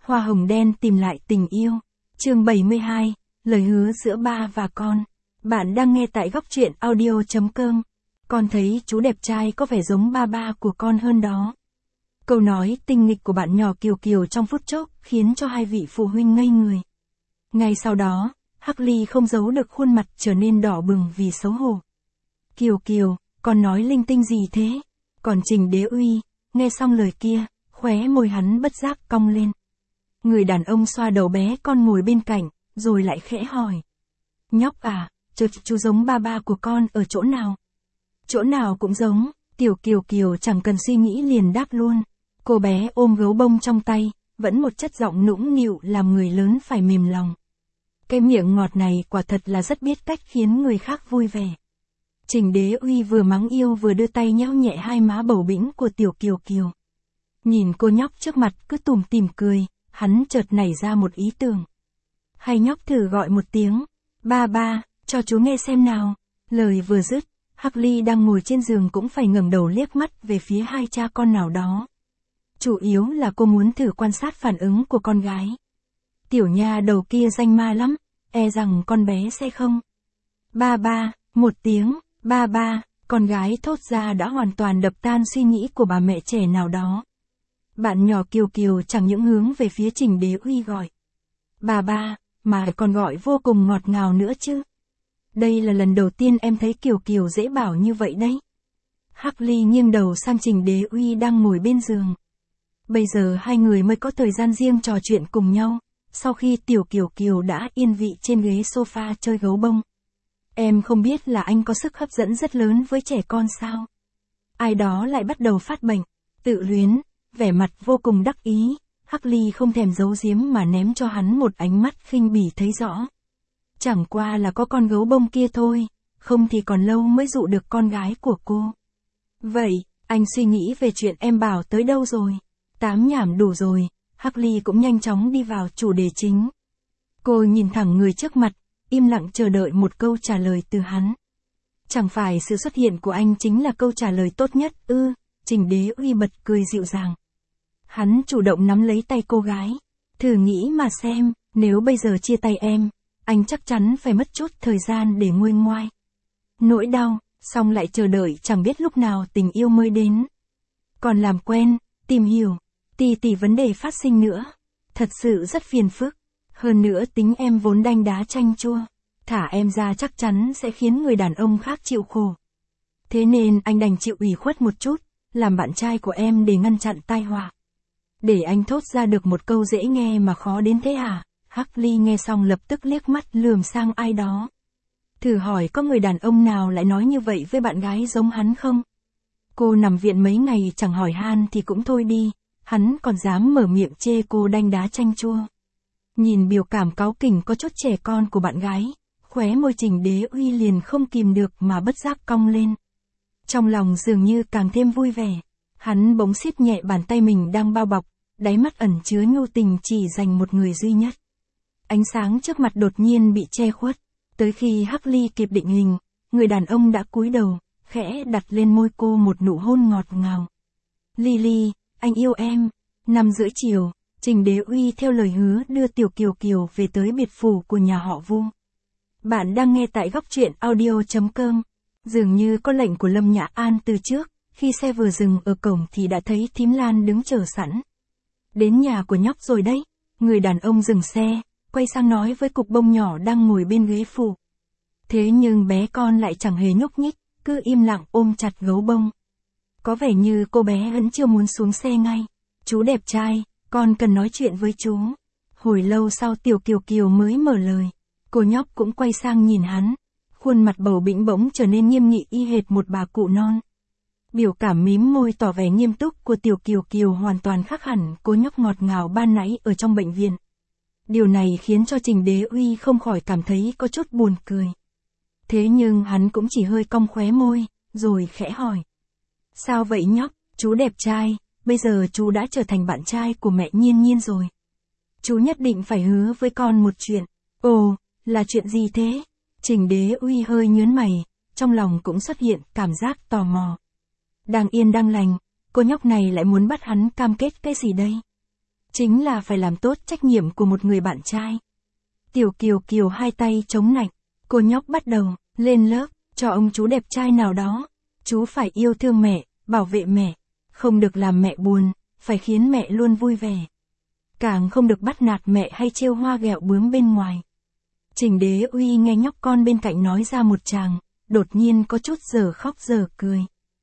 Hoa hồng đen tìm lại tình yêu. Chương 72, lời hứa giữa ba và con. Bạn đang nghe tại góc truyện audio.com. Con thấy chú đẹp trai có vẻ giống ba của con hơn đó. Câu nói tinh nghịch của bạn nhỏ Kiều Kiều trong phút chốc khiến cho hai vị phụ huynh ngây người. Ngay sau đó, Hắc Ly không giấu được khuôn mặt trở nên đỏ bừng vì xấu hổ. Kiều Kiều, con nói linh tinh gì thế? Còn Trình Đế Uy, nghe xong lời kia, khóe môi hắn bất giác cong lên. Người đàn ông xoa đầu bé con ngồi bên cạnh, rồi lại khẽ hỏi. Nhóc à, chú giống ba của con ở chỗ nào? Chỗ nào cũng giống, Tiểu Kiều Kiều chẳng cần suy nghĩ liền đáp luôn. Cô bé ôm gấu bông trong tay, vẫn một chất giọng nũng nịu làm người lớn phải mềm lòng. Cái miệng ngọt này quả thật là rất biết cách khiến người khác vui vẻ. Trình Đế Uy vừa mắng yêu vừa đưa tay nhéo nhẹ hai má bầu bĩnh của Tiểu Kiều Kiều. Nhìn cô nhóc trước mặt cứ tủm tỉm cười, hắn chợt nảy ra một ý tưởng. Hay nhóc thử gọi một tiếng, ba, cho chú nghe xem nào. Lời vừa dứt, Hắc Ly đang ngồi trên giường cũng phải ngẩng đầu liếc mắt về phía hai cha con nào đó. Chủ yếu là cô muốn thử quan sát phản ứng của con gái. Tiểu nha đầu kia danh ma lắm, e rằng con bé sẽ không. Ba, một tiếng, ba, con gái thốt ra đã hoàn toàn đập tan suy nghĩ của bà mẹ trẻ nào đó. Bạn nhỏ Kiều Kiều chẳng những hướng về phía Trình Đế Uy gọi. Ba, mà còn gọi vô cùng ngọt ngào nữa chứ. Đây là lần đầu tiên em thấy Kiều Kiều dễ bảo như vậy đấy. Hắc Ly nghiêng đầu sang Trình Đế Uy đang ngồi bên giường. Bây giờ hai người mới có thời gian riêng trò chuyện cùng nhau, sau khi Tiểu Kiều Kiều đã yên vị trên ghế sofa chơi gấu bông. Em không biết là anh có sức hấp dẫn rất lớn với trẻ con sao? Ai đó lại bắt đầu phát bệnh, tự luyến, vẻ mặt vô cùng đắc ý. Hắc Ly không thèm giấu giếm mà ném cho hắn một ánh mắt khinh bỉ thấy rõ. Chẳng qua là có con gấu bông kia thôi, không thì còn lâu mới dụ được con gái của cô. Vậy, anh suy nghĩ về chuyện em bảo tới đâu rồi? Tám nhảm đủ rồi, Hắc Ly cũng nhanh chóng đi vào chủ đề chính. Cô nhìn thẳng người trước mặt, im lặng chờ đợi một câu trả lời từ hắn. Chẳng phải sự xuất hiện của anh chính là câu trả lời tốt nhất ư? Trình Đế Uy bật cười dịu dàng. Hắn chủ động nắm lấy tay cô gái. Thử nghĩ mà xem, nếu bây giờ chia tay em, anh chắc chắn phải mất chút thời gian để nguôi ngoai. Nỗi đau, xong lại chờ đợi chẳng biết lúc nào tình yêu mới đến. Còn làm quen, tìm hiểu, tỷ vấn đề phát sinh nữa. Thật sự rất phiền phức. Hơn nữa tính em vốn đanh đá chanh chua. Thả em ra chắc chắn sẽ khiến người đàn ông khác chịu khổ. Thế nên anh đành chịu ủy khuất một chút, làm bạn trai của em để ngăn chặn tai họa. Để anh thốt ra được một câu dễ nghe mà khó đến thế à? Hắc Ly nghe xong lập tức liếc mắt lườm sang ai đó. Thử hỏi có người đàn ông nào lại nói như vậy với bạn gái giống hắn không? Cô nằm viện mấy ngày chẳng hỏi han thì cũng thôi đi, hắn còn dám mở miệng chê cô đanh đá chanh chua. Nhìn biểu cảm cáu kỉnh có chút trẻ con của bạn gái, khóe môi Trình Đế Uy liền không kìm được mà bất giác cong lên. Trong lòng dường như càng thêm vui vẻ, hắn bỗng siết nhẹ bàn tay mình đang bao bọc, đáy mắt ẩn chứa nhu tình chỉ dành một người duy nhất. Ánh sáng trước mặt đột nhiên bị che khuất, tới khi Hắc Ly kịp định hình, người đàn ông đã cúi đầu, khẽ đặt lên môi cô một nụ hôn ngọt ngào. Ly, anh yêu em. 5:30 chiều, Trình Đế Uy theo lời hứa đưa Tiểu Kiều Kiều về tới biệt phủ của nhà họ Vu. Bạn đang nghe tại góc truyện audio.com. Dường như có lệnh của Lâm Nhã An từ trước, khi xe vừa dừng ở cổng thì đã thấy Thím Lan đứng chờ sẵn. Đến nhà của nhóc rồi đấy. Người đàn ông dừng xe, quay sang nói với cục bông nhỏ đang ngồi bên ghế phụ. Thế nhưng bé con lại chẳng hề nhúc nhích, cứ im lặng ôm chặt gấu bông. Có vẻ như cô bé vẫn chưa muốn xuống xe ngay. Chú đẹp trai, con cần nói chuyện với chú. Hồi lâu sau Tiểu Kiều Kiều mới mở lời. Cô nhóc cũng quay sang nhìn hắn. Khuôn mặt bầu bĩnh bỗng trở nên nghiêm nghị y hệt một bà cụ non. Biểu cảm mím môi tỏ vẻ nghiêm túc của Tiểu Kiều Kiều hoàn toàn khác hẳn cô nhóc ngọt ngào ban nãy ở trong bệnh viện. Điều này khiến cho Trình Đế Uy không khỏi cảm thấy có chút buồn cười. Thế nhưng hắn cũng chỉ hơi cong khóe môi, rồi khẽ hỏi. Sao vậy nhóc, chú đẹp trai, bây giờ chú đã trở thành bạn trai của mẹ Nhiên Nhiên rồi. Chú nhất định phải hứa với con một chuyện. Ồ, là chuyện gì thế? Trình Đế Uy hơi nhớn mày, trong lòng cũng xuất hiện cảm giác tò mò. Đang yên đang lành, cô nhóc này lại muốn bắt hắn cam kết cái gì đây? chính là phải làm tốt trách nhiệm của một người bạn trai. Tiểu Kiều Kiều hai tay chống nạnh, cô nhóc bắt đầu, lên lớp, cho ông chú đẹp trai nào đó. Chú phải yêu thương mẹ, bảo vệ mẹ, không được làm mẹ buồn, phải khiến mẹ luôn vui vẻ. Càng không được bắt nạt mẹ hay trêu hoa ghẹo bướm bên ngoài. Trình Đế Uy nghe nhóc con bên cạnh nói ra một tràng, đột nhiên có chút giờ khóc giờ cười.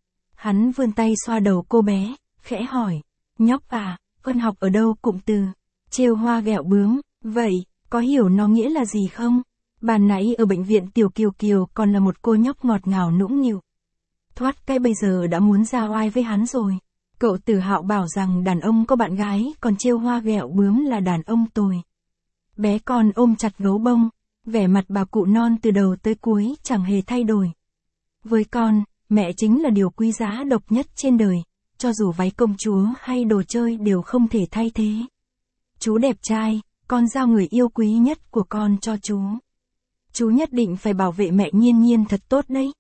Hắn vươn tay xoa đầu cô bé, khẽ hỏi, nhóc à, con học ở đâu cụm từ, trêu hoa ghẹo bướm, vậy, có hiểu nó nghĩa là gì không? Ban nãy ở bệnh viện Tiểu Kiều Kiều còn là một cô nhóc ngọt ngào nũng nịu. Thoát cái bây giờ đã muốn ra oai với hắn rồi. Cậu Tử Hạo bảo rằng đàn ông có bạn gái, còn trêu hoa ghẹo bướm là đàn ông tồi. Bé con ôm chặt gấu bông, vẻ mặt bà cụ non từ đầu tới cuối chẳng hề thay đổi. Với con, mẹ chính là điều quý giá độc nhất trên đời, cho dù váy công chúa hay đồ chơi đều không thể thay thế. Chú đẹp trai, con giao người yêu quý nhất của con cho chú. Chú nhất định phải bảo vệ mẹ Nhiên Nhiên thật tốt đấy.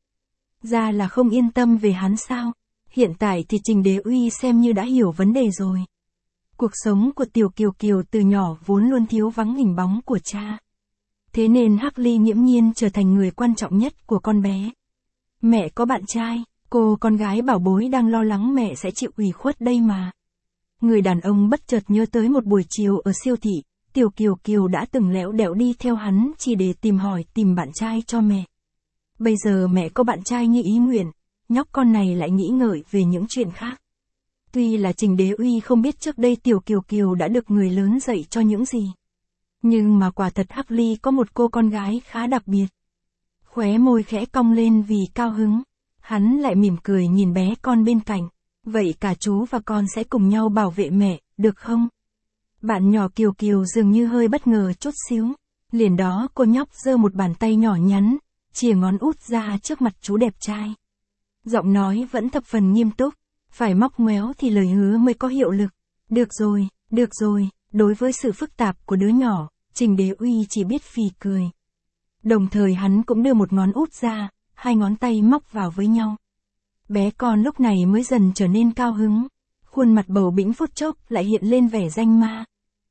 Ra là không yên tâm về hắn sao? Hiện tại thì Trình Đế Uy xem như đã hiểu vấn đề rồi. Cuộc sống của Tiểu Kiều Kiều từ nhỏ vốn luôn thiếu vắng hình bóng của cha. Thế nên Hắc Ly nghiễm nhiên trở thành người quan trọng nhất của con bé. Mẹ có bạn trai, cô con gái bảo bối đang lo lắng mẹ sẽ chịu ủy khuất đây mà. Người đàn ông bất chợt nhớ tới một buổi chiều ở siêu thị, Tiểu Kiều Kiều đã từng lẽo đẽo đi theo hắn chỉ để tìm bạn trai cho mẹ. Bây giờ mẹ có bạn trai như ý nguyện, nhóc con này lại nghĩ ngợi về những chuyện khác. Tuy là Trình Đế Uy không biết trước đây Tiểu Kiều Kiều đã được người lớn dạy cho những gì. Nhưng mà quả thật Hắc Ly có một cô con gái khá đặc biệt. Khóe môi khẽ cong lên vì cao hứng. Hắn lại mỉm cười nhìn bé con bên cạnh. Vậy cả chú và con sẽ cùng nhau bảo vệ mẹ, được không? Bạn nhỏ Kiều Kiều dường như hơi bất ngờ chút xíu. Liền đó cô nhóc giơ một bàn tay nhỏ nhắn, chìa ngón út ra trước mặt chú đẹp trai. Giọng nói vẫn thập phần nghiêm túc, phải móc ngoéo thì lời hứa mới có hiệu lực. Được rồi, đối với sự phức tạp của đứa nhỏ, Trình Đế Uy chỉ biết phì cười. Đồng thời hắn cũng đưa một ngón út ra, hai ngón tay móc vào với nhau. Bé con lúc này mới dần trở nên cao hứng, khuôn mặt bầu bĩnh phút chốc lại hiện lên vẻ danh ma.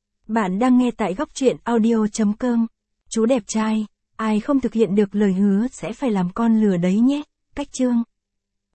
Bạn đang nghe tại góc truyện audio.com. Chú đẹp trai, ai không thực hiện được lời hứa sẽ phải làm con lừa đấy nhé. Cách chương